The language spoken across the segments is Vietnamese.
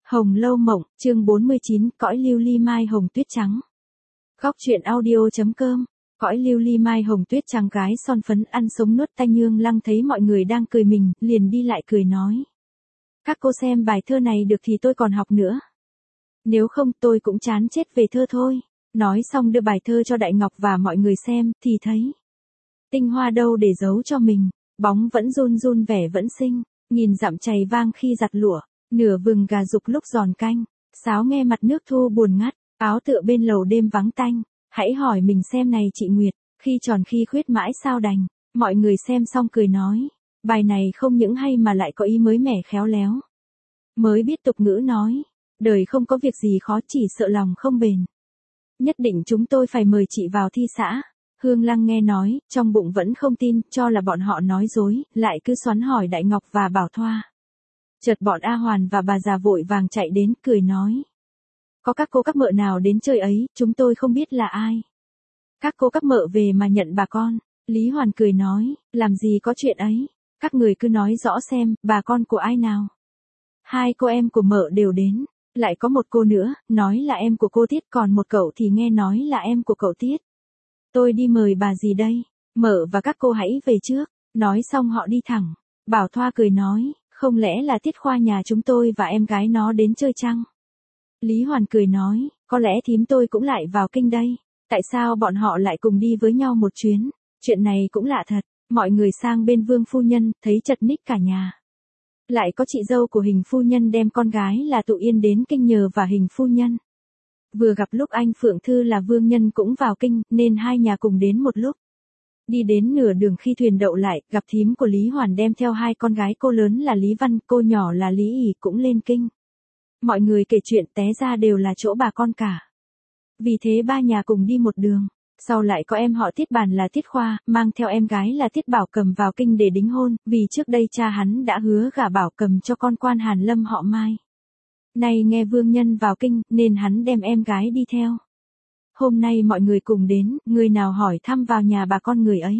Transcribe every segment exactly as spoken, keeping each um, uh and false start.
Hồng Lâu Mộng, chương bốn mươi chín, cõi lưu ly mai hồng tuyết trắng. Góc truyện audio.com, cõi lưu ly mai hồng tuyết trắng gái son phấn ăn sống nuốt tanh Hương Lăng thấy mọi người đang cười mình, liền đi lại cười nói. Các cô xem bài thơ này được thì tôi còn học nữa. Nếu không tôi cũng chán chết về thơ thôi. Nói xong đưa bài thơ cho Đại Ngọc và mọi người xem, thì thấy. Tinh hoa đâu để giấu cho mình, bóng vẫn run run vẻ vẫn xinh, nghìn dặm chày vang khi giặt lụa. Nửa vừng gà dục lúc giòn canh, sáo nghe mặt nước thu buồn ngắt, áo tựa bên lầu đêm vắng tanh. Hãy hỏi mình xem này chị Nguyệt, khi tròn khi khuyết mãi sao đành. Mọi người xem xong cười nói, bài này không những hay mà lại có ý mới mẻ khéo léo. Mới biết tục ngữ nói, đời không có việc gì khó chỉ sợ lòng không bền. Nhất định chúng tôi phải mời chị vào thi xã. Hương Lăng nghe nói, trong bụng vẫn không tin, cho là bọn họ nói dối, lại cứ xoắn hỏi Đại Ngọc và Bảo Thoa. Chợt bọn A Hoàn và bà già vội vàng chạy đến, cười nói. Có các cô các mợ nào đến chơi ấy, chúng tôi không biết là ai. Các cô các mợ về mà nhận bà con. Lý Hoàn cười nói, làm gì có chuyện ấy. Các người cứ nói rõ xem, bà con của ai nào. Hai cô em của mợ đều đến. Lại có một cô nữa, nói là em của cô Tiết, còn một cậu thì nghe nói là em của cậu Tiết. Tôi đi mời bà gì đây? Mợ và các cô hãy về trước. Nói xong họ đi thẳng. Bảo Thoa cười nói. Không lẽ là Tiết Khoa nhà chúng tôi và em gái nó đến chơi chăng? Lý Hoàn cười nói, có lẽ thím tôi cũng lại vào kinh đây. Tại sao bọn họ lại cùng đi với nhau một chuyến? Chuyện này cũng lạ thật. Mọi người sang bên Vương phu nhân, thấy chật ních cả nhà. Lại có chị dâu của Hình phu nhân đem con gái là Tụ Yên đến kinh nhờ và Hình phu nhân. Vừa gặp lúc anh Phượng Thư là vương nhân cũng vào kinh, nên hai nhà cùng đến một lúc. Đi đến nửa đường khi thuyền đậu lại, gặp thím của Lý Hoàn đem theo hai con gái, cô lớn là Lý Văn, cô nhỏ là Lý ỉ cũng lên kinh. Mọi người kể chuyện té ra đều là chỗ bà con cả. Vì thế ba nhà cùng đi một đường. Sau lại có em họ Tiết Bàn là Tiết Khoa, mang theo em gái là Tiết Bảo Cầm vào kinh để đính hôn, vì trước đây cha hắn đã hứa gả Bảo Cầm cho con quan Hàn Lâm họ Mai. Nay nghe vương nhân vào kinh, nên hắn đem em gái đi theo. Hôm nay mọi người cùng đến, người nào hỏi thăm vào nhà bà con người ấy.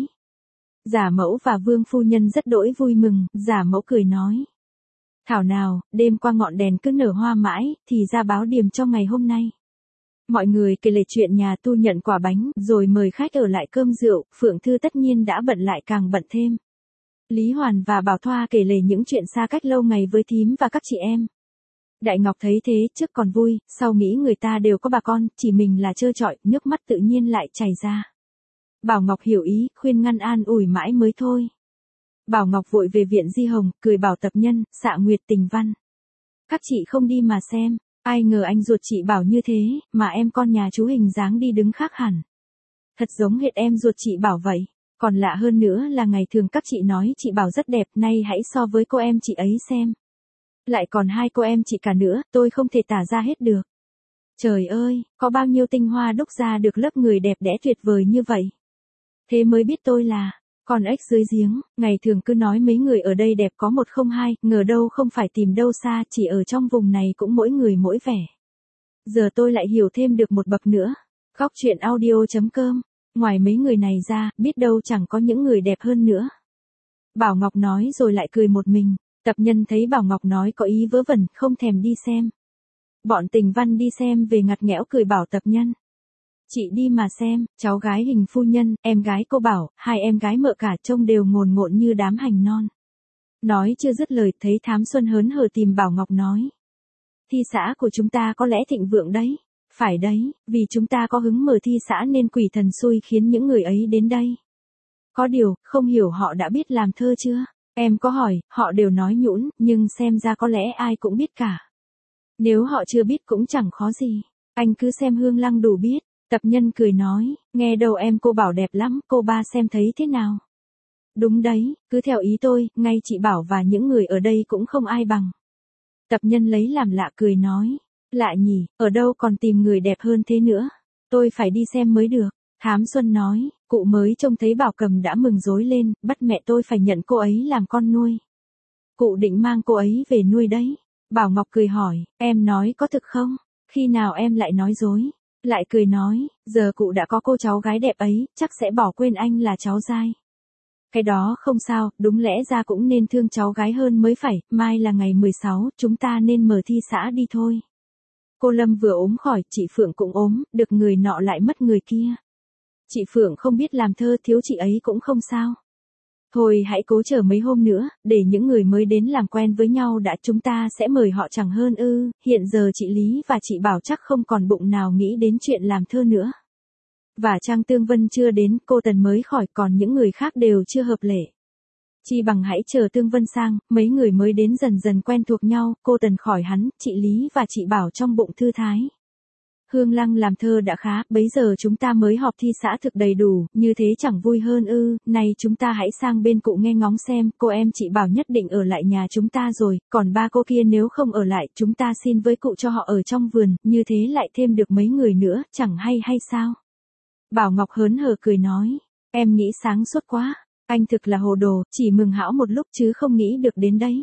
Giả Mẫu và Vương phu nhân rất đỗi vui mừng, Giả Mẫu cười nói. Thảo nào, đêm qua ngọn đèn cứ nở hoa mãi, thì ra báo điềm cho ngày hôm nay. Mọi người kể lể chuyện nhà tu nhận quả bánh, rồi mời khách ở lại cơm rượu, Phượng Thư tất nhiên đã bận lại càng bận thêm. Lý Hoàn và Bảo Thoa kể lể những chuyện xa cách lâu ngày với thím và các chị em. Đại Ngọc thấy thế, trước còn vui, sau nghĩ người ta đều có bà con, chỉ mình là trơ trọi, nước mắt tự nhiên lại chảy ra. Bảo Ngọc hiểu ý, khuyên ngăn an ủi mãi mới thôi. Bảo Ngọc vội về viện Di Hồng, cười bảo tập nhân, Xạ Nguyệt, Tình Văn. Các chị không đi mà xem, ai ngờ anh ruột chị Bảo như thế, mà em con nhà chú Hình dáng đi đứng khác hẳn. Thật giống hệt em ruột chị Bảo vậy. Còn lạ hơn nữa là ngày thường các chị nói chị Bảo rất đẹp, nay hãy so với cô em chị ấy xem. Lại còn hai cô em chị cả nữa, tôi không thể tả ra hết được. Trời ơi, có bao nhiêu tinh hoa đúc ra được lớp người đẹp đẽ tuyệt vời như vậy. Thế mới biết tôi là, con ếch dưới giếng, ngày thường cứ nói mấy người ở đây đẹp có một không hai, ngờ đâu không phải tìm đâu xa, chỉ ở trong vùng này cũng mỗi người mỗi vẻ. Giờ tôi lại hiểu thêm được một bậc nữa. Góc truyện audio.com, ngoài mấy người này ra, biết đâu chẳng có những người đẹp hơn nữa. Bảo Ngọc nói rồi lại cười một mình. Tập nhân thấy Bảo Ngọc nói có ý vớ vẩn, không thèm đi xem. Bọn Tình Văn đi xem về ngặt nghẽo cười bảo tập nhân. Chị đi mà xem, cháu gái Hình phu nhân, em gái cô Bảo, hai em gái mợ cả trông đều ngồn ngộn như đám hành non. Nói chưa dứt lời, thấy Thám Xuân hớn hở tìm Bảo Ngọc nói. Thi xã của chúng ta có lẽ thịnh vượng đấy. Phải đấy, vì chúng ta có hứng mở thi xã nên quỷ thần xui khiến những người ấy đến đây. Có điều, không hiểu họ đã biết làm thơ chưa? Em có hỏi, họ đều nói nhũn, nhưng xem ra có lẽ ai cũng biết cả. Nếu họ chưa biết cũng chẳng khó gì. Anh cứ xem Hương Lăng đủ biết. Tập nhân cười nói, nghe đầu em cô Bảo đẹp lắm, cô ba xem thấy thế nào? Đúng đấy, cứ theo ý tôi, ngay chị Bảo và những người ở đây cũng không ai bằng. Tập nhân lấy làm lạ cười nói, lạ nhỉ, ở đâu còn tìm người đẹp hơn thế nữa. Tôi phải đi xem mới được. Thám Xuân nói, cụ mới trông thấy Bảo Cầm đã mừng rối lên, bắt mẹ tôi phải nhận cô ấy làm con nuôi. Cụ định mang cô ấy về nuôi đấy. Bảo Ngọc cười hỏi, em nói có thực không? Khi nào em lại nói dối? Lại cười nói, giờ cụ đã có cô cháu gái đẹp ấy, chắc sẽ bỏ quên anh là cháu dai. Cái đó không sao, đúng lẽ ra cũng nên thương cháu gái hơn mới phải, mai là ngày mười sáu, chúng ta nên mở thi xã đi thôi. Cô Lâm vừa ốm khỏi, chị Phượng cũng ốm, được người nọ lại mất người kia. Chị Phượng không biết làm thơ, thiếu chị ấy cũng không sao. Thôi hãy cố chờ mấy hôm nữa, để những người mới đến làm quen với nhau đã, chúng ta sẽ mời họ chẳng hơn ư. Hiện giờ chị Lý và chị Bảo chắc không còn bụng nào nghĩ đến chuyện làm thơ nữa. Và Trang Tương Vân chưa đến, cô Tần mới khỏi, còn những người khác đều chưa hợp lệ. Chi bằng hãy chờ Tương Vân sang, mấy người mới đến dần dần quen thuộc nhau, cô Tần khỏi hắn, chị Lý và chị Bảo trong bụng thư thái. Hương Lăng làm thơ đã khá, bấy giờ chúng ta mới họp thi xã thực đầy đủ, như thế chẳng vui hơn ư. Này chúng ta hãy sang bên cụ nghe ngóng xem, cô em chị Bảo nhất định ở lại nhà chúng ta rồi, còn ba cô kia nếu không ở lại, chúng ta xin với cụ cho họ ở trong vườn, như thế lại thêm được mấy người nữa, chẳng hay hay sao? Bảo Ngọc hớn hở cười nói, em nghĩ sáng suốt quá, anh thực là hồ đồ, chỉ mừng hão một lúc chứ không nghĩ được đến đấy.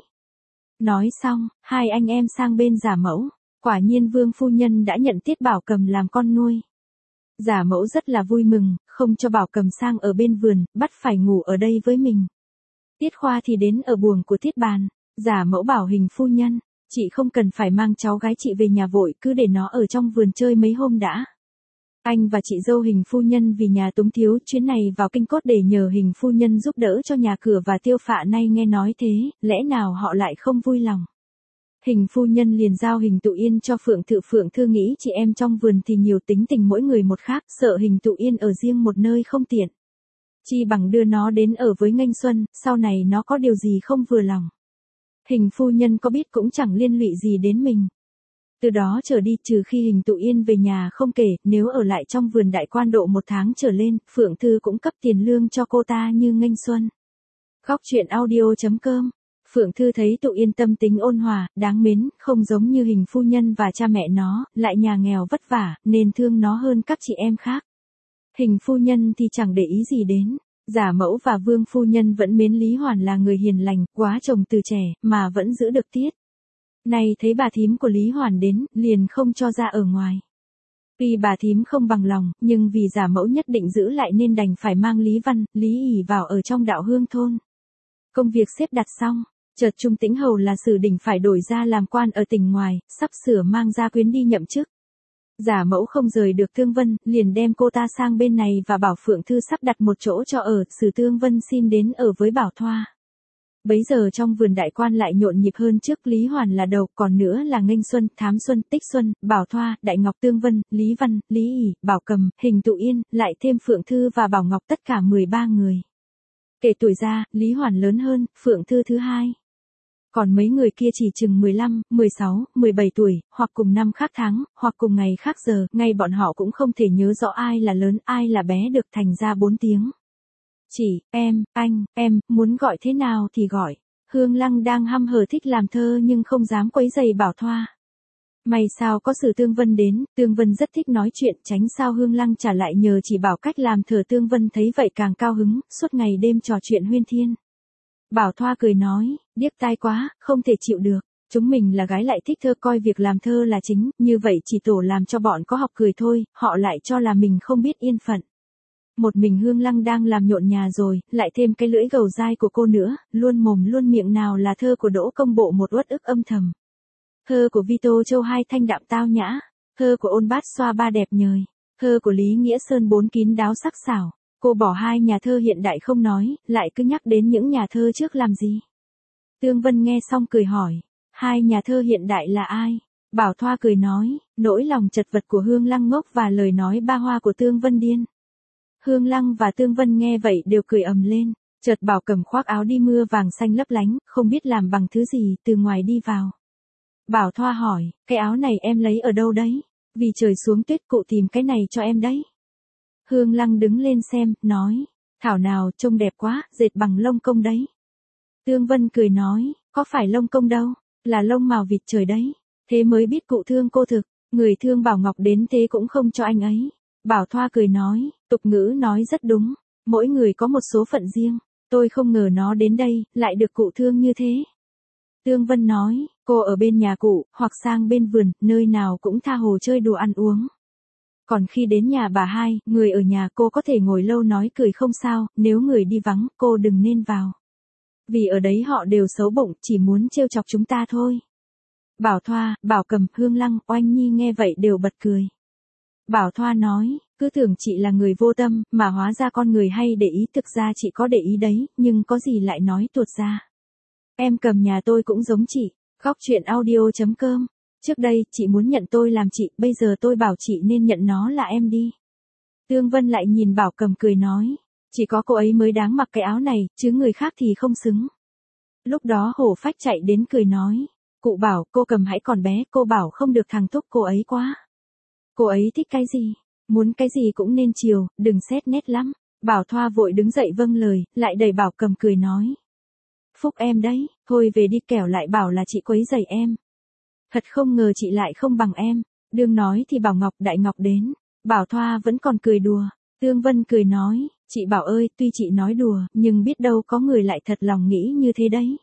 Nói xong, hai anh em sang bên giả mẫu. Quả nhiên Vương phu nhân đã nhận Tiết Bảo Cầm làm con nuôi. Giả mẫu rất là vui mừng, không cho Bảo Cầm sang ở bên vườn, bắt phải ngủ ở đây với mình. Tiết Khoa thì đến ở buồng của Tiết Bàn. Giả mẫu bảo Hình phu nhân, chị không cần phải mang cháu gái chị về nhà vội, cứ để nó ở trong vườn chơi mấy hôm đã. Anh và chị dâu Hình phu nhân vì nhà túng thiếu, chuyến này vào Kinh Cốt để nhờ Hình phu nhân giúp đỡ cho nhà cửa và tiêu phạ, nay nghe nói thế, lẽ nào họ lại không vui lòng. Hình phu nhân liền giao Hình Tụ Yên cho Phượng Thự. Phượng Thư nghĩ chị em trong vườn thì nhiều tính tình mỗi người một khác, sợ Hình Tụ Yên ở riêng một nơi không tiện. Chi bằng đưa nó đến ở với Nghênh Xuân, sau này nó có điều gì không vừa lòng. Hình phu nhân có biết cũng chẳng liên lụy gì đến mình. Từ đó trở đi, trừ khi Hình Tụ Yên về nhà không kể, nếu ở lại trong vườn đại quan độ một tháng trở lên, Phượng Thư cũng cấp tiền lương cho cô ta như Nghênh Xuân. Góc truyện audio chấm com. Phượng Thư thấy Tụ Yên tâm tính ôn hòa, đáng mến, không giống như Hình phu nhân và cha mẹ nó, lại nhà nghèo vất vả, nên thương nó hơn các chị em khác. Hình phu nhân thì chẳng để ý gì đến. Giả mẫu và Vương phu nhân vẫn mến Lý Hoàn là người hiền lành, quá chồng từ trẻ, mà vẫn giữ được tiết. Nay thấy bà thím của Lý Hoàn đến, liền không cho ra ở ngoài. Tuy bà thím không bằng lòng, nhưng vì giả mẫu nhất định giữ lại nên đành phải mang Lý Văn, Lý ỉ vào ở trong đạo hương thôn. Công việc xếp đặt xong, chợt Trung Tĩnh Hầu là Sử Đỉnh phải đổi ra làm quan ở tỉnh ngoài, sắp sửa mang gia quyến đi nhậm chức. Giả mẫu không rời được Tương Vân, liền đem cô ta sang bên này và bảo Phượng Thư sắp đặt một chỗ cho ở, Sử Tương Vân xin đến ở với Bảo Thoa. Bấy giờ trong vườn đại quan lại nhộn nhịp hơn trước, Lý Hoàn là đầu, còn nữa là Nghênh Xuân, Thám Xuân, Tích Xuân, Bảo Thoa, Đại Ngọc, Tương Vân, Lý Văn, Lý ỉ, Bảo Cầm, Hình Tụ Yên, lại thêm Phượng Thư và Bảo Ngọc, tất cả mười ba người. Kể tuổi ra, Lý Hoàn lớn hơn, Phượng Thư thứ hai. Còn mấy người kia chỉ chừng mười lăm, mười sáu, mười bảy tuổi, hoặc cùng năm khác tháng, hoặc cùng ngày khác giờ, ngay bọn họ cũng không thể nhớ rõ ai là lớn, ai là bé được, thành ra bốn tiếng. Chỉ, em, anh, em, muốn gọi thế nào thì gọi. Hương Lăng đang hăm hở thích làm thơ nhưng không dám quấy rầy Bảo Thoa. May sao có Sử Tương Vân đến, Tương Vân rất thích nói chuyện, tránh sao Hương Lăng trả lại nhờ chỉ bảo cách làm thơ. Tương Vân thấy vậy càng cao hứng, suốt ngày đêm trò chuyện huyên thiên. Bảo Thoa cười nói, điếc tai quá, không thể chịu được. Chúng mình là gái lại thích thơ, coi việc làm thơ là chính, như vậy chỉ tổ làm cho bọn có học cười thôi, họ lại cho là mình không biết yên phận. Một mình Hương Lăng đang làm nhộn nhà rồi, lại thêm cái lưỡi gầu dai của cô nữa, luôn mồm luôn miệng nào là thơ của Đỗ Công Bộ một uất ức âm thầm. Thơ của Vito Châu hai thanh đạm tao nhã, thơ của Ôn Bát Xoa ba đẹp nhời, thơ của Lý Nghĩa Sơn bốn kín đáo sắc sảo. Cô bỏ hai nhà thơ hiện đại không nói, lại cứ nhắc đến những nhà thơ trước làm gì. Tương Vân nghe xong cười hỏi, hai nhà thơ hiện đại là ai? Bảo Thoa cười nói, nỗi lòng chật vật của Hương Lăng ngốc và lời nói ba hoa của Tương Vân điên. Hương Lăng và Tương Vân nghe vậy đều cười ầm lên, chợt Bảo Cầm khoác áo đi mưa vàng xanh lấp lánh, không biết làm bằng thứ gì, từ ngoài đi vào. Bảo Thoa hỏi, cái áo này em lấy ở đâu đấy? Vì trời xuống tuyết cụ tìm cái này cho em đấy. Hương Lăng đứng lên xem, nói, thảo nào trông đẹp quá, dệt bằng lông công đấy. Tương Vân cười nói, có phải lông công đâu, là lông mào vịt trời đấy. Thế mới biết cụ thương cô thực, người thương Bảo Ngọc đến thế cũng không cho anh ấy. Bảo Thoa cười nói, tục ngữ nói rất đúng, mỗi người có một số phận riêng, tôi không ngờ nó đến đây, lại được cụ thương như thế. Tương Vân nói, cô ở bên nhà cụ, hoặc sang bên vườn, nơi nào cũng tha hồ chơi đùa ăn uống. Còn khi đến nhà bà hai, người ở nhà cô có thể ngồi lâu nói cười không sao, nếu người đi vắng, cô đừng nên vào. Vì ở đấy họ đều xấu bụng, chỉ muốn trêu chọc chúng ta thôi. Bảo Thoa, Bảo Cầm, Hương Lăng, Oanh Nhi nghe vậy đều bật cười. Bảo Thoa nói, cứ tưởng chị là người vô tâm, mà hóa ra con người hay để ý, thực ra chị có để ý đấy, nhưng có gì lại nói tuột ra. Em Cầm nhà tôi cũng giống chị. Góc chuyện audio.com. Trước đây, chị muốn nhận tôi làm chị, bây giờ tôi bảo chị nên nhận nó là em đi. Tương Vân lại nhìn Bảo Cầm cười nói, chỉ có cô ấy mới đáng mặc cái áo này, chứ người khác thì không xứng. Lúc đó Hổ Phách chạy đến cười nói, cụ Bảo, cô Cầm hãy còn bé, cô Bảo không được thằng thúc cô ấy quá. Cô ấy thích cái gì? Muốn cái gì cũng nên chiều, đừng xét nét lắm. Bảo Thoa vội đứng dậy vâng lời, lại đẩy Bảo Cầm cười nói. Phúc em đấy, thôi về đi kẻo lại bảo là chị quấy rầy em. Thật không ngờ chị lại không bằng em. Đương nói thì Bảo Ngọc Đại Ngọc đến. Bảo Thoa vẫn còn cười đùa. Tương Vân cười nói, chị Bảo ơi, tuy chị nói đùa, nhưng biết đâu có người lại thật lòng nghĩ như thế đấy.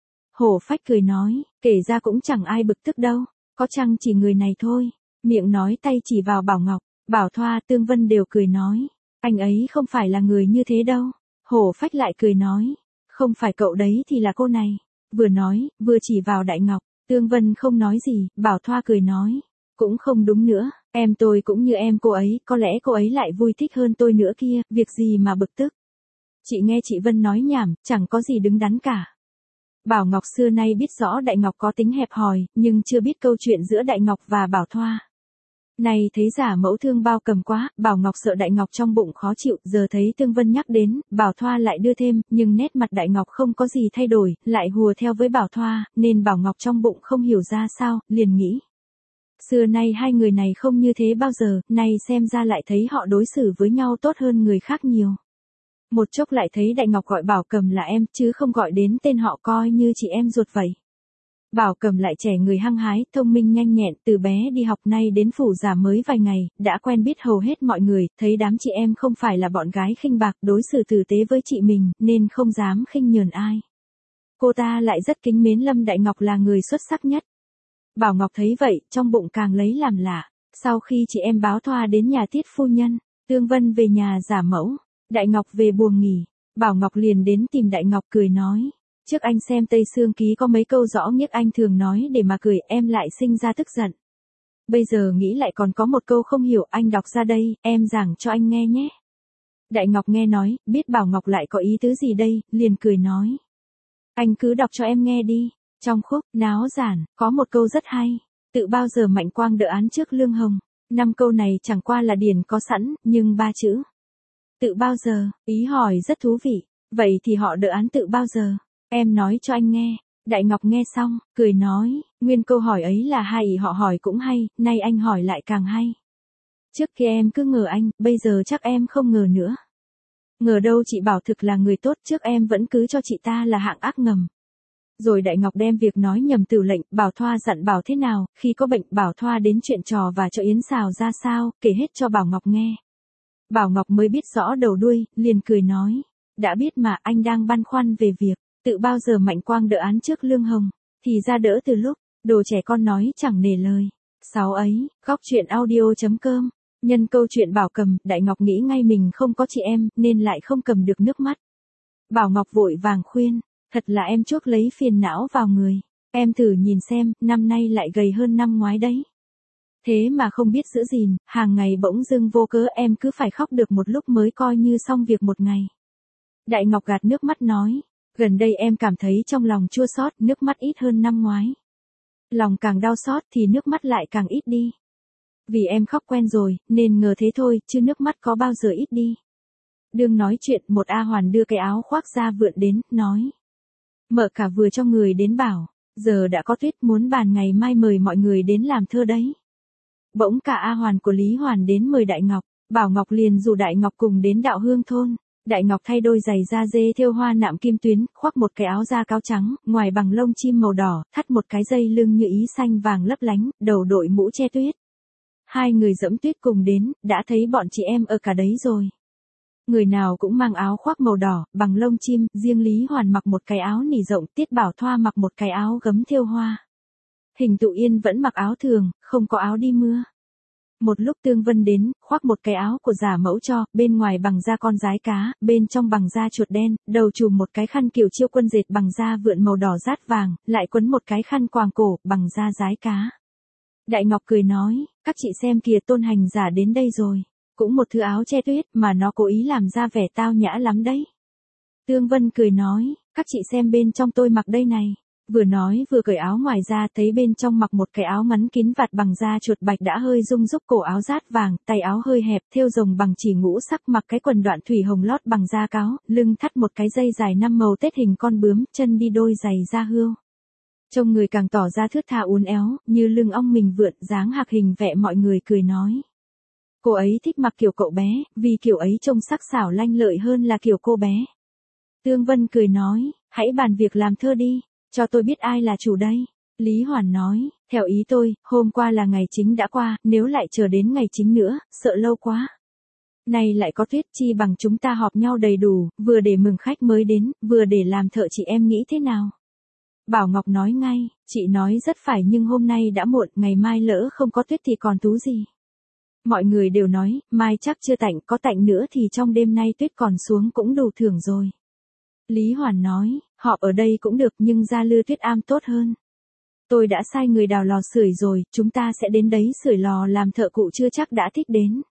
Hổ Phách cười nói, kể ra cũng chẳng ai bực tức đâu, có chăng chỉ người này thôi. Miệng nói tay chỉ vào Bảo Ngọc, Bảo Thoa, Tương Vân đều cười nói, anh ấy không phải là người như thế đâu. Hổ Phách lại cười nói, không phải cậu đấy thì là cô này. Vừa nói, vừa chỉ vào Đại Ngọc. Tương Vân không nói gì, Bảo Thoa cười nói, cũng không đúng nữa, em tôi cũng như em cô ấy, có lẽ cô ấy lại vui thích hơn tôi nữa kia, việc gì mà bực tức. Chị nghe chị Vân nói nhảm, chẳng có gì đứng đắn cả. Bảo Ngọc xưa nay biết rõ Đại Ngọc có tính hẹp hòi, nhưng chưa biết câu chuyện giữa Đại Ngọc và Bảo Thoa. Này thấy giả mẫu thương Bao Cầm quá, Bảo Ngọc sợ Đại Ngọc trong bụng khó chịu, giờ thấy Tương Vân nhắc đến, Bảo Thoa lại đưa thêm, nhưng nét mặt Đại Ngọc không có gì thay đổi, lại hùa theo với Bảo Thoa, nên Bảo Ngọc trong bụng không hiểu ra sao, liền nghĩ. Xưa nay hai người này không như thế bao giờ, nay xem ra lại thấy họ đối xử với nhau tốt hơn người khác nhiều. Một chốc lại thấy Đại Ngọc gọi Bảo Cầm là em, chứ không gọi đến tên họ coi như chị em ruột vậy. Bảo Cầm lại trẻ người hăng hái, thông minh nhanh nhẹn, từ bé đi học nay đến phủ giả mới vài ngày, đã quen biết hầu hết mọi người, thấy đám chị em không phải là bọn gái khinh bạc, đối xử tử tế với chị mình, nên không dám khinh nhờn ai. Cô ta lại rất kính mến Lâm Đại Ngọc là người xuất sắc nhất. Bảo Ngọc thấy vậy, trong bụng càng lấy làm lạ. Sau khi chị em báo Thoa đến nhà Tiết phu nhân, Tương Vân về nhà giả mẫu, Đại Ngọc về buồng nghỉ, Bảo Ngọc liền đến tìm Đại Ngọc cười nói. Trước anh xem Tây Sương Ký có mấy câu rõ nghĩa anh thường nói để mà cười, em lại sinh ra tức giận. Bây giờ nghĩ lại còn có một câu không hiểu, anh đọc ra đây, em giảng cho anh nghe nhé. Đại Ngọc nghe nói, biết Bảo Ngọc lại có ý tứ gì đây, liền cười nói. Anh cứ đọc cho em nghe đi. Trong khúc, náo giản, có một câu rất hay. Tự bao giờ Mạnh Quang đỡ án trước Lương Hồng. Năm câu này chẳng qua là điển có sẵn, nhưng ba chữ. Tự bao giờ, ý hỏi rất thú vị. Vậy thì họ đỡ án tự bao giờ? Em nói cho anh nghe. Đại Ngọc nghe xong, cười nói, nguyên câu hỏi ấy là hay, họ hỏi cũng hay, nay anh hỏi lại càng hay. Trước kia em cứ ngờ anh, bây giờ chắc em không ngờ nữa. Ngờ đâu chị Bảo thực là người tốt, trước em vẫn cứ cho chị ta là hạng ác ngầm. Rồi Đại Ngọc đem việc nói nhầm từ lệnh, Bảo Thoa dặn Bảo thế nào, khi có bệnh Bảo Thoa đến chuyện trò và cho yến xào ra sao, kể hết cho Bảo Ngọc nghe. Bảo Ngọc mới biết rõ đầu đuôi, liền cười nói, đã biết mà anh đang băn khoăn về việc, tự bao giờ Mạnh Quang đỡ án trước Lương Hồng, thì ra đỡ từ lúc, đồ trẻ con nói chẳng nể lời. Sáu ấy, góc chuyện audio.com, nhân câu chuyện Bảo Cầm, Đại Ngọc nghĩ ngay mình không có chị em, nên lại không cầm được nước mắt. Bảo Ngọc vội vàng khuyên. Thật là em chuốc lấy phiền não vào người. Em thử nhìn xem, năm nay lại gầy hơn năm ngoái đấy. Thế mà không biết giữ gìn, hàng ngày bỗng dưng vô cớ em cứ phải khóc được một lúc mới coi như xong việc một ngày. Đại Ngọc gạt nước mắt nói, gần đây em cảm thấy trong lòng chua xót, nước mắt ít hơn năm ngoái. Lòng càng đau xót thì nước mắt lại càng ít đi. Vì em khóc quen rồi, nên ngờ thế thôi, chứ nước mắt có bao giờ ít đi. Đương nói chuyện, một A Hoàn đưa cái áo khoác ra vượn đến, nói. Mợ cả vừa cho người đến bảo, giờ đã có tuyết, muốn bàn ngày mai mời mọi người đến làm thơ đấy. Bỗng cả A Hoàn của Lý Hoàn đến mời Đại Ngọc, Bảo Ngọc liền rủ Đại Ngọc cùng đến Đạo Hương thôn. Đại Ngọc thay đôi giày da dê thêu hoa nạm kim tuyến, khoác một cái áo da cáo trắng, ngoài bằng lông chim màu đỏ, thắt một cái dây lưng như ý xanh vàng lấp lánh, đầu đội mũ che tuyết. Hai người dẫm tuyết cùng đến, đã thấy bọn chị em ở cả đấy rồi. Người nào cũng mang áo khoác màu đỏ, bằng lông chim, riêng Lý Hoàn mặc một cái áo nỉ rộng, Tiết Bảo Thoa mặc một cái áo gấm thêu hoa. Hình Tụ Yên vẫn mặc áo thường, không có áo đi mưa. Một lúc Tương Vân đến, khoác một cái áo của giả mẫu cho, bên ngoài bằng da con rái cá, bên trong bằng da chuột đen, đầu trùm một cái khăn kiểu chiêu quân dệt bằng da vượn màu đỏ rát vàng, lại quấn một cái khăn quàng cổ, bằng da rái cá. Đại Ngọc cười nói, các chị xem kìa, Tôn hành giả đến đây rồi. Cũng một thứ áo che tuyết mà nó cố ý làm ra vẻ tao nhã lắm đấy. Tương Vân cười nói, các chị xem bên trong tôi mặc đây này. Vừa nói vừa cởi áo ngoài ra, thấy bên trong mặc một cái áo ngắn kín vạt bằng da chuột bạch đã hơi rung rúc, cổ áo rát vàng, tay áo hơi hẹp, thêu rồng bằng chỉ ngũ sắc, mặc cái quần đoạn thủy hồng lót bằng da cáo, lưng thắt một cái dây dài năm màu tết hình con bướm, chân đi đôi giày da hươu. Trông người càng tỏ ra thướt tha uốn éo, như lưng ong mình vượn, dáng hạc hình vẽ, mọi người cười nói. Cô ấy thích mặc kiểu cậu bé, vì kiểu ấy trông sắc sảo lanh lợi hơn là kiểu cô bé. Tương Vân cười nói, hãy bàn việc làm thơ đi, cho tôi biết ai là chủ đây. Lý Hoàn nói, theo ý tôi, hôm qua là ngày chính đã qua, nếu lại chờ đến ngày chính nữa, sợ lâu quá. Này lại có tuyết, chi bằng chúng ta họp nhau đầy đủ, vừa để mừng khách mới đến, vừa để làm thợ, chị em nghĩ thế nào? Bảo Ngọc nói ngay, chị nói rất phải, nhưng hôm nay đã muộn, ngày mai lỡ không có tuyết thì còn thú gì. Mọi người đều nói, mai chắc chưa tạnh, có tạnh nữa thì trong đêm nay tuyết còn xuống cũng đủ thưởng rồi. Lý Hoàn nói, họp ở đây cũng được nhưng ra Lư Tuyết Am tốt hơn. Tôi đã sai người đào lò sưởi rồi, chúng ta sẽ đến đấy sưởi lò làm thợ, cụ chưa chắc đã thích đến.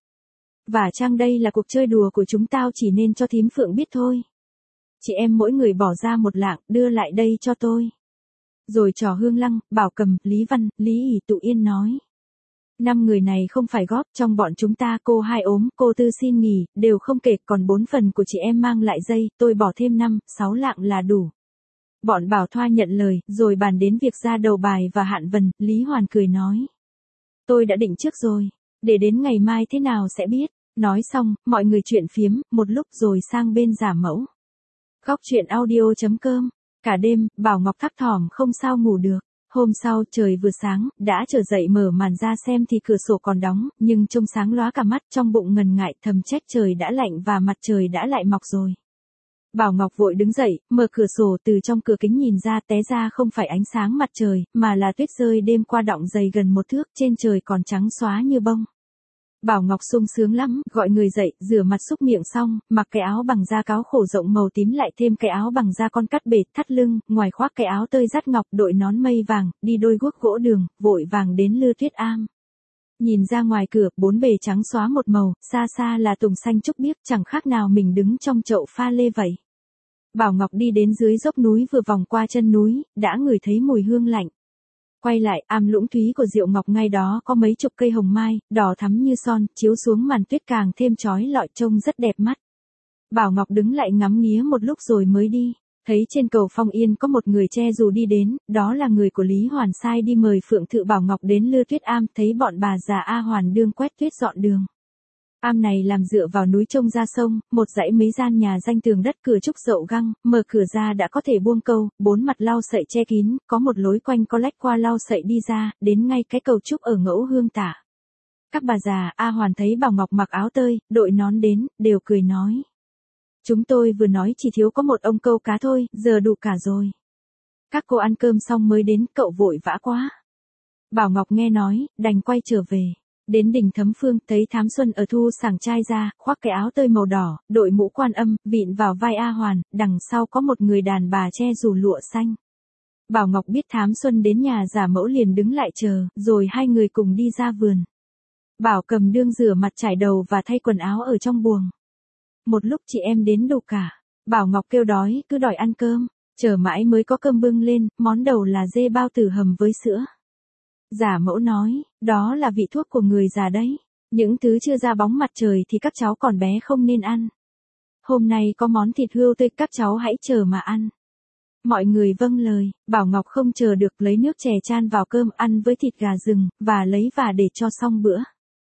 Và chăng đây là cuộc chơi đùa của chúng tao, chỉ nên cho thím Phượng biết thôi. Chị em mỗi người bỏ ra một lạng, đưa lại đây cho tôi. Rồi trò Hương Lăng, Bảo Cầm, Lý Văn, Lý ỉ Tụ Yên nói. Năm người này không phải góp, trong bọn chúng ta cô hai ốm, cô tư xin nghỉ, đều không kể, còn bốn phần của chị em mang lại dây, tôi bỏ thêm năm, sáu lạng là đủ. Bọn Bảo Thoa nhận lời, rồi bàn đến việc ra đầu bài và hạn vần, Lý Hoàn cười nói. Tôi đã định trước rồi, để đến ngày mai thế nào sẽ biết. Nói xong, mọi người chuyện phiếm, một lúc rồi sang bên giả mẫu. Góc truyện audio chấm com. Cả đêm, Bảo Ngọc thấp thỏm không sao ngủ được. Hôm sau, trời vừa sáng, đã trở dậy mở màn ra xem thì cửa sổ còn đóng, nhưng trông sáng lóa cả mắt, trong bụng ngần ngại, thầm trách trời đã lạnh và mặt trời đã lại mọc rồi. Bảo Ngọc vội đứng dậy, mở cửa sổ, từ trong cửa kính nhìn ra, té ra không phải ánh sáng mặt trời, mà là tuyết rơi đêm qua đọng dày gần một thước, trên trời còn trắng xóa như bông. Bảo Ngọc sung sướng lắm, gọi người dậy, rửa mặt xúc miệng xong, mặc cái áo bằng da cáo khổ rộng màu tím, lại thêm cái áo bằng da con cắt bệt thắt lưng, ngoài khoác cái áo tơi dắt ngọc, đội nón mây vàng, đi đôi guốc gỗ đường, vội vàng đến Lư Tuyết Am. Nhìn ra ngoài cửa, bốn bề trắng xóa một màu, xa xa là tùng xanh trúc biếc, chẳng khác nào mình đứng trong chậu pha lê vậy. Bảo Ngọc đi đến dưới dốc núi, vừa vòng qua chân núi, đã ngửi thấy mùi hương lạnh. Quay lại, am lũng thúy của Diệu Ngọc ngay đó có mấy chục cây hồng mai, đỏ thắm như son, chiếu xuống màn tuyết càng thêm chói lọi, trông rất đẹp mắt. Bảo Ngọc đứng lại ngắm nghía một lúc rồi mới đi, thấy trên cầu Phong Yên có một người che dù đi đến, đó là người của Lý Hoàn sai đi mời Phượng Thự Bảo Ngọc đến Lư Tuyết Am, thấy bọn bà già A Hoàn đương quét tuyết dọn đường. Am này làm dựa vào núi trông ra sông, một dãy mấy gian nhà danh tường đất, cửa trúc dậu găng, mở cửa ra đã có thể buông câu, bốn mặt lau sậy che kín, có một lối quanh có lách qua lau sậy đi ra, đến ngay cái cầu trúc ở Ngẫu Hương tả. Các bà già A Hoàn thấy Bảo Ngọc mặc áo tơi, đội nón đến, đều cười nói. Chúng tôi vừa nói chỉ thiếu có một ông câu cá thôi, giờ đủ cả rồi. Các cô ăn cơm xong mới đến, cậu vội vã quá. Bảo Ngọc nghe nói, đành quay trở về. Đến đỉnh Thấm Phương, thấy Thám Xuân ở thu sảng trai ra, khoác cái áo tơi màu đỏ, đội mũ Quan Âm, vịn vào vai A Hoàn, đằng sau có một người đàn bà che dù lụa xanh. Bảo Ngọc biết Thám Xuân đến nhà giả mẫu liền đứng lại chờ, rồi hai người cùng đi ra vườn. Bảo Cầm đương rửa mặt trải đầu và thay quần áo ở trong buồng. Một lúc chị em đến đủ cả, Bảo Ngọc kêu đói, cứ đòi ăn cơm, chờ mãi mới có cơm bưng lên, món đầu là dê bao tử hầm với sữa. Giả mẫu nói, đó là vị thuốc của người già đấy, những thứ chưa ra bóng mặt trời thì các cháu còn bé không nên ăn. Hôm nay có món thịt hươu tươi, các cháu hãy chờ mà ăn. Mọi người vâng lời, Bảo Ngọc không chờ được, lấy nước chè chan vào cơm ăn với thịt gà rừng, và lấy và để cho xong bữa.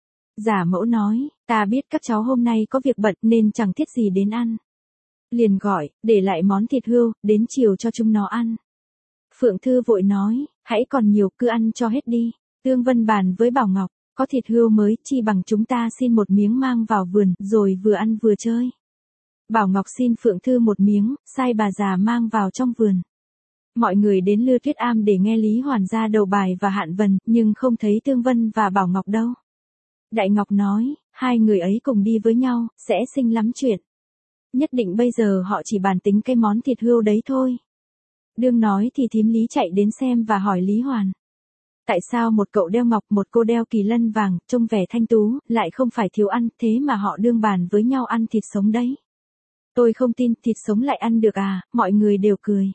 Giả mẫu nói, ta biết các cháu hôm nay có việc bận nên chẳng thiết gì đến ăn. Liền gọi, để lại món thịt hươu, đến chiều cho chúng nó ăn. Phượng Thư vội nói, hãy còn nhiều, cứ ăn cho hết đi. Tương Vân bàn với Bảo Ngọc, có thịt hươu mới, chi bằng chúng ta xin một miếng mang vào vườn, rồi vừa ăn vừa chơi. Bảo Ngọc xin Phượng Thư một miếng, sai bà già mang vào trong vườn. Mọi người đến Lư Tuyết Am để nghe Lý Hoàn ra đầu bài và hạn vần, nhưng không thấy Tương Vân và Bảo Ngọc đâu. Đại Ngọc nói, hai người ấy cùng đi với nhau, sẽ sinh lắm chuyện. Nhất định bây giờ họ chỉ bàn tính cái món thịt hươu đấy thôi. Đương nói thì thím Lý chạy đến xem và hỏi Lý Hoàn. Tại sao một cậu đeo ngọc một cô đeo kỳ lân vàng, trông vẻ thanh tú, lại không phải thiếu ăn, thế mà họ đương bàn với nhau ăn thịt sống đấy. Tôi không tin thịt sống lại ăn được à, mọi người đều cười.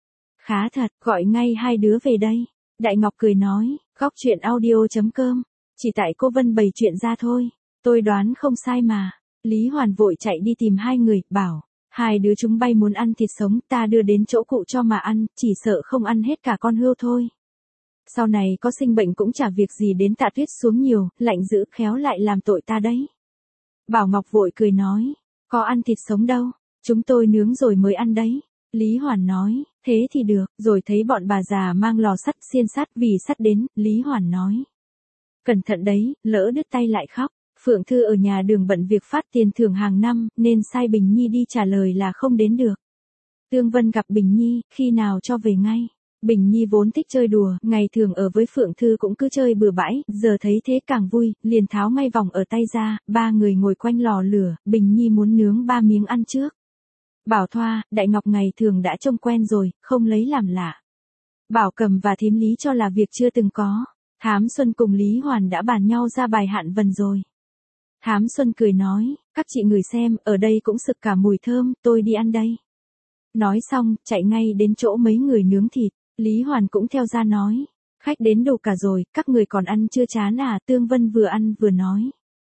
Khá thật, gọi ngay hai đứa về đây. Đại Ngọc cười nói, góc chuyện audio chấm com. Chỉ tại cô Vân bày chuyện ra thôi. Tôi đoán không sai mà. Lý Hoàn vội chạy đi tìm hai người, bảo. Hai đứa chúng bay muốn ăn thịt sống, ta đưa đến chỗ cụ cho mà ăn, chỉ sợ không ăn hết cả con hươu thôi. Sau này có sinh bệnh cũng chả việc gì đến Tạ Tuyết xuống nhiều, lạnh dữ khéo lại làm tội ta đấy. Bảo Ngọc vội cười nói, có ăn thịt sống đâu, chúng tôi nướng rồi mới ăn đấy. Lý Hoàn nói, thế thì được, rồi thấy bọn bà già mang lò sắt xiên sắt vì sắt đến, Lý Hoàn nói. Cẩn thận đấy, lỡ đứt tay lại khóc. Phượng Thư ở nhà đường bận việc phát tiền thưởng hàng năm, nên sai Bình Nhi đi trả lời là không đến được. Tương Vân gặp Bình Nhi, khi nào cho về ngay. Bình Nhi vốn thích chơi đùa, ngày thường ở với Phượng Thư cũng cứ chơi bừa bãi, giờ thấy thế càng vui, liền tháo ngay vòng ở tay ra, ba người ngồi quanh lò lửa, Bình Nhi muốn nướng ba miếng ăn trước. Bảo Thoa, Đại Ngọc ngày thường đã trông quen rồi, không lấy làm lạ. Bảo Cầm và thím Lý cho là việc chưa từng có. Thám Xuân cùng Lý Hoàn đã bàn nhau ra bài hạn vần rồi. Thám Xuân cười nói, các chị ngửi xem, ở đây cũng sực cả mùi thơm, tôi đi ăn đây. Nói xong, chạy ngay đến chỗ mấy người nướng thịt, Lý Hoàn cũng theo ra nói. Khách đến đủ cả rồi, các người còn ăn chưa chán à, Tương Vân vừa ăn vừa nói.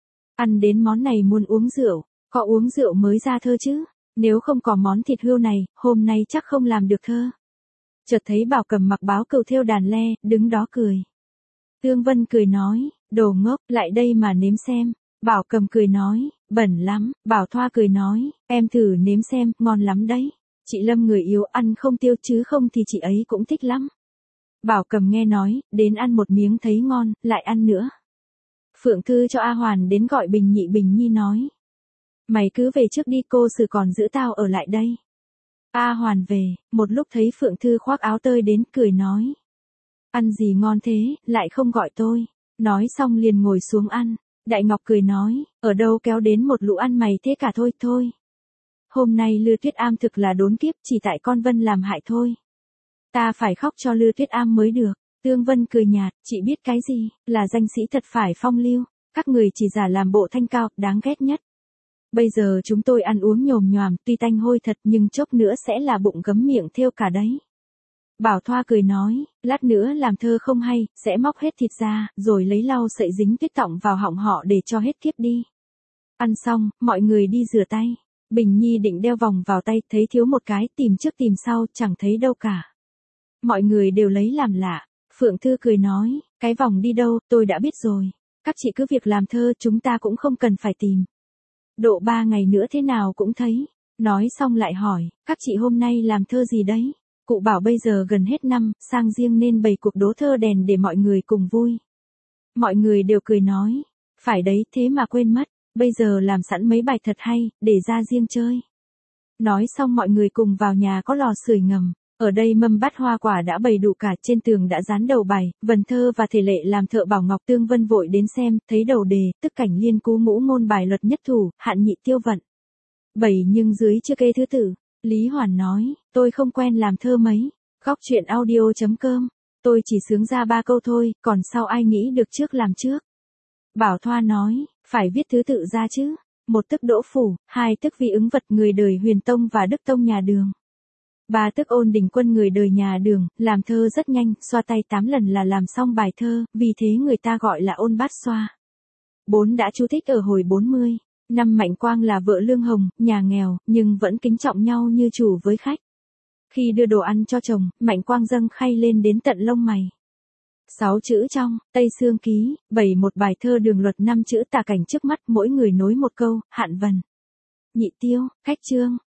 Ăn đến món này muốn uống rượu, có uống rượu mới ra thơ chứ, nếu không có món thịt hươu này, hôm nay chắc không làm được thơ. Chợt thấy Bảo Cầm mặc báo cừu thêu đàn le, đứng đó cười. Tương Vân cười nói, đồ ngốc, lại đây mà nếm xem. Bảo Cầm cười nói, bẩn lắm. Bảo Thoa cười nói, em thử nếm xem, ngon lắm đấy. Chị Lâm người yếu ăn không tiêu chứ không thì chị ấy cũng thích lắm. Bảo Cầm nghe nói, đến ăn một miếng thấy ngon, lại ăn nữa. Phượng Thư cho A Hoàn đến gọi Bình Nhị. Bình Nhi nói. Mày cứ về trước đi, cô Sử còn giữ tao ở lại đây. A Hoàn về, một lúc thấy Phượng Thư khoác áo tơi đến, cười nói. Ăn gì ngon thế, lại không gọi tôi. Nói xong liền ngồi xuống ăn. Đại Ngọc cười nói, ở đâu kéo đến một lũ ăn mày thế cả thôi, thôi. Hôm nay Lư Tuyết Am thực là đốn kiếp, chỉ tại con Vân làm hại thôi. Ta phải khóc cho Lư Tuyết Am mới được. Tương Vân cười nhạt, chị biết cái gì, là danh sĩ thật phải phong lưu. Các người chỉ giả làm bộ thanh cao, đáng ghét nhất. Bây giờ chúng tôi ăn uống nhồm nhoàm, tuy tanh hôi thật nhưng chốc nữa sẽ là bụng gấm miệng thêu cả đấy. Bảo Thoa cười nói, lát nữa làm thơ không hay, sẽ móc hết thịt ra, rồi lấy lau sậy dính tuyết tọng vào họng họ để cho hết kiếp đi. Ăn xong, mọi người đi rửa tay. Bình Nhi định đeo vòng vào tay, thấy thiếu một cái, tìm trước tìm sau, chẳng thấy đâu cả. Mọi người đều lấy làm lạ. Phượng Thư cười nói, cái vòng đi đâu, tôi đã biết rồi. Các chị cứ việc làm thơ, chúng ta cũng không cần phải tìm. Độ ba ngày nữa thế nào cũng thấy. Nói xong lại hỏi, các chị hôm nay làm thơ gì đấy? Cụ bảo bây giờ gần hết năm, sang riêng nên bày cuộc đố thơ đèn để mọi người cùng vui. Mọi người đều cười nói, phải đấy, thế mà quên mất, bây giờ làm sẵn mấy bài thật hay, để ra riêng chơi. Nói xong mọi người cùng vào nhà có lò sưởi ngầm, ở đây mâm bát hoa quả đã bày đủ cả, trên tường đã dán đầu bài, vần thơ và thể lệ làm thợ Bảo Ngọc. Tương Vân vội đến xem, thấy đầu đề, tức cảnh liên cú ngũ ngôn bài luật nhất thủ, hạn nhị tiêu vận. Bảy nhưng dưới chưa kê thứ tự. Lý Hoàn nói, tôi không quen làm thơ mấy. Góc chuyện audio chấm com. Tôi chỉ sướng ra ba câu thôi, còn sau ai nghĩ được trước làm trước. Bảo Thoa nói, phải viết thứ tự ra chứ. Một tức đỗ phủ, hai tức vi ứng vật người đời Huyền Tông và Đức Tông nhà Đường. Ba tức Ôn Đình Quân người đời nhà Đường, làm thơ rất nhanh, xoa tay tám lần là làm xong bài thơ, vì thế người ta gọi là ôn bát xoa. Bốn đã chú thích ở hồi bốn mươi. Năm Mạnh Quang là vợ Lương Hồng, nhà nghèo, nhưng vẫn kính trọng nhau như chủ với khách. Khi đưa đồ ăn cho chồng, Mạnh Quang dâng khay lên đến tận lông mày. Sáu chữ trong, Tây Sương Ký, bảy một bài thơ đường luật, năm chữ tả cảnh trước mắt, mỗi người nối một câu, hạn vần. Nhị tiêu, khách trương,